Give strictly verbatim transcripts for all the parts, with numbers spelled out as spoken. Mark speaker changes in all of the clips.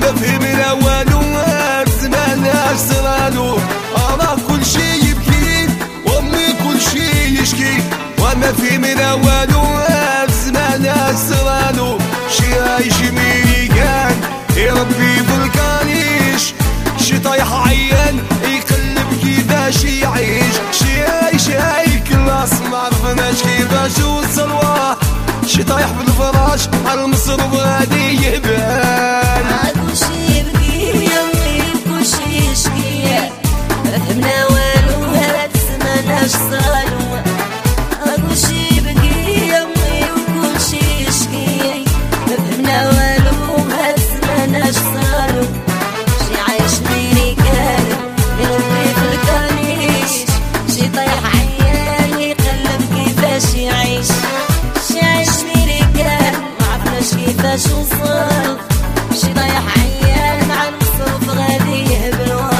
Speaker 1: ما فهمنا والو زماناش صرالو. أراه كل شي يبكي وأمي كل شي يشكي وما فهمنا والو زماناش صرالو. شي عايش ميريكان يربي فولكانيش، شي طايح عيان يقلب كيفاش يعيش. شي عايش هاي كلاس معرفناش كيفاش وصلوه، شي طايح بالفراش عالمصروف غادي يبان.
Speaker 2: عالكلشي يبكي يمي وكلشي يشكي ما فهمنا والو هاد زماناش صرالو. عالكلشي يبكي يمي وكلشي يشكي ما فهمنا والو هاد زماناش صرالو. شي عايش ميريكان يربي فالكانيش، شي طايح عيان يقلب كيفاش يعيش. شي عايش ميريكان معرفناش كيفاش وصل، شي طايح عيان مع المصروف غادي يهبلوه.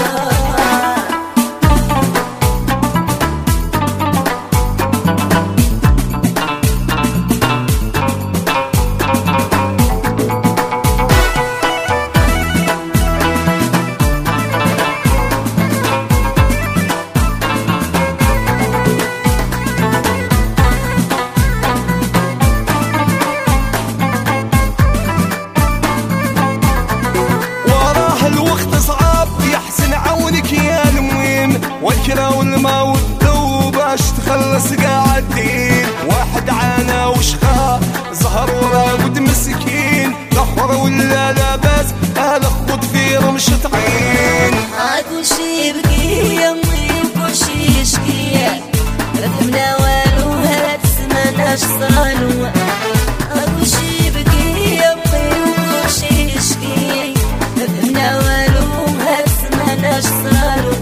Speaker 1: والكرا والموت ذوب باش تخلص قاعدين. واحد عانى وشقى زهر وراقد مسكين، الاخر ولا لاباس اهل خد في رمشة عين.
Speaker 2: عالكلشي يبكي يمي وكلشي يشكي ما فهمنا والو هاد زماناش صرالو. عالكلشي يبكي يمي وكلشي يشكي ما فهمنا والو هاد زماناش صرالو.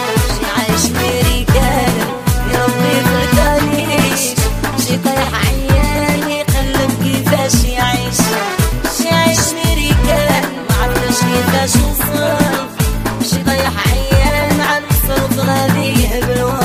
Speaker 2: شي طايح عيان يقلب كيفاش يعيش. شي عايش ميريكان معرفناش كيفاش وصل، شي طايح عيان مع المصروف غادي يهبلوه.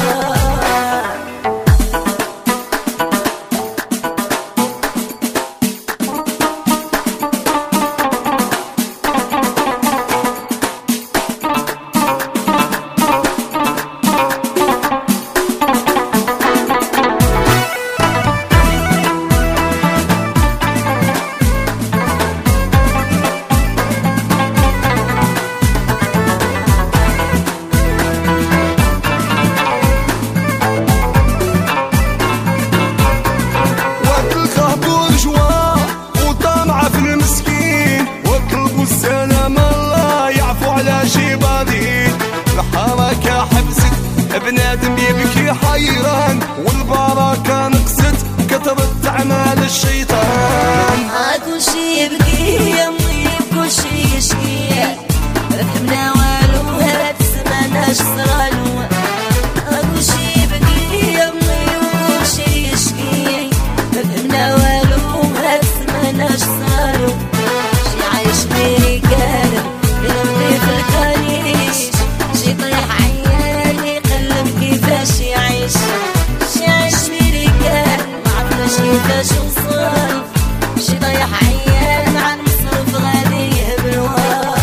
Speaker 1: الحركة حبست بنادم يبكي حيران، والبركة نقصت كثرت أعمال الشيطان.
Speaker 2: عالكلشي يبكي يمي وكلشي يشكي ما فهمنا والو هاد زماناش صرالو. عالكلشي يبكي يمي وكلشي يشكي ما فهمنا والو هاد زماناش صرالو. شي عايش ميريكان يربي فالكانيش، شي طايح عيان يقلب كيفاش يعيش. شي عايش ميريكان معرفناش كيفاش وصل، شي طايح عيان مع المصروف غادي يهبلوه.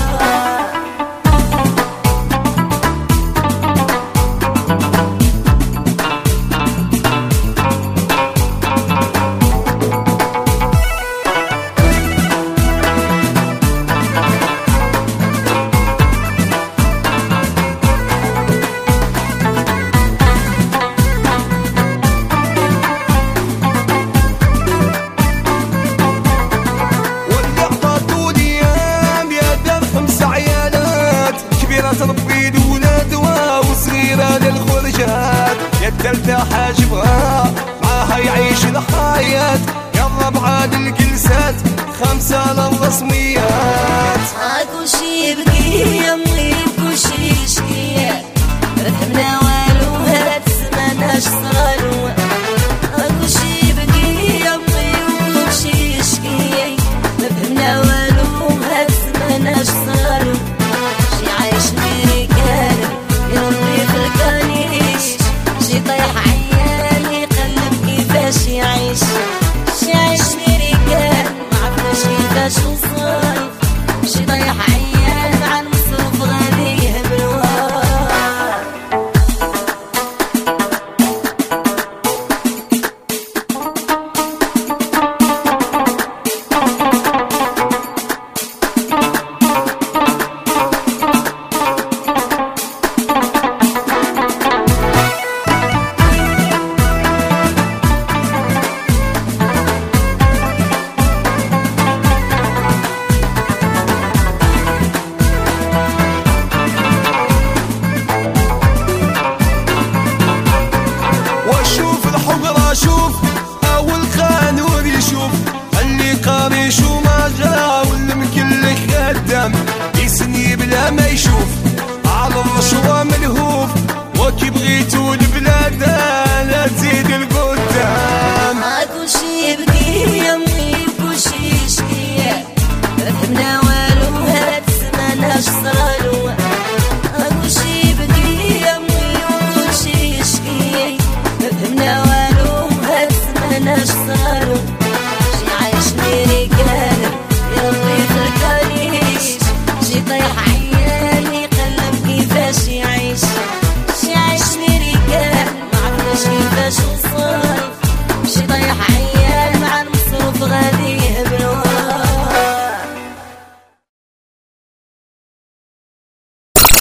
Speaker 1: تربي الولاد وصغيرة للخرجات، يا التالتة حاجبها معاها يعيش الحياة. يلا بعاد الجلسات خمسة للرسميات.
Speaker 2: عالكلشي يبكي يمي وكلشي يشكي ما فهمنا والو هاد زماناش صرالو. عالكلشي يبكي يمي وكلشي يشكي ما فهمنا والو هاد زماناش صرالو. شي عايش ميريكان يربي فالكانيش، شي طايح عيان يقلب كيفاش يعيش. شي عايش ميريكان معرفناش كيفاش وصل،
Speaker 1: بغيت والبلاد لا تزيد القدام.
Speaker 2: ماكو شي يبكي يمي وكلشي يشكي، فهمنا والو هاد الزمان اش صرالو. ماكو شي يبكي يمي وكلشي يشكي، فهمنا والو هاد الزمان اش صرالو. شي عايشني رجال يا ربي تركانيش، شي طيح